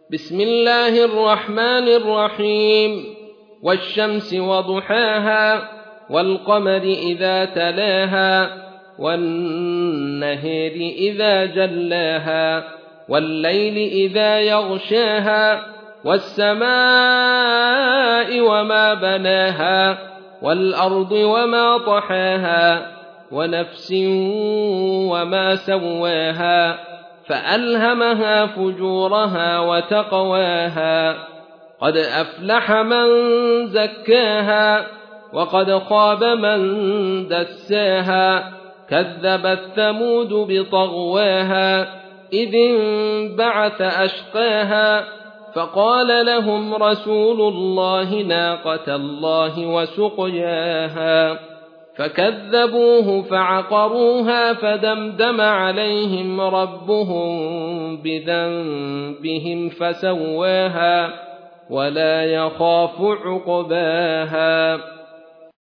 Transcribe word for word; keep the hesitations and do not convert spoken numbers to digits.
بسم الله الرحمن الرحيم والشمس وضحاها والقمر إذا تلاها والنهر إذا جلاها والليل إذا يغشاها والسماء وما بناها والأرض وما طحاها ونفس وما سواها فألهمها فجورها وتقواها قد أفلح من زكاها وقد خاب من دساها كذبت ثمود بطغواها إذ انبعث أشقاها فقال لهم رسول الله ناقة الله وسقياها فكذبوه فعقروها فدمدم عليهم ربهم بذنبهم فسواها ولا يخاف عقباها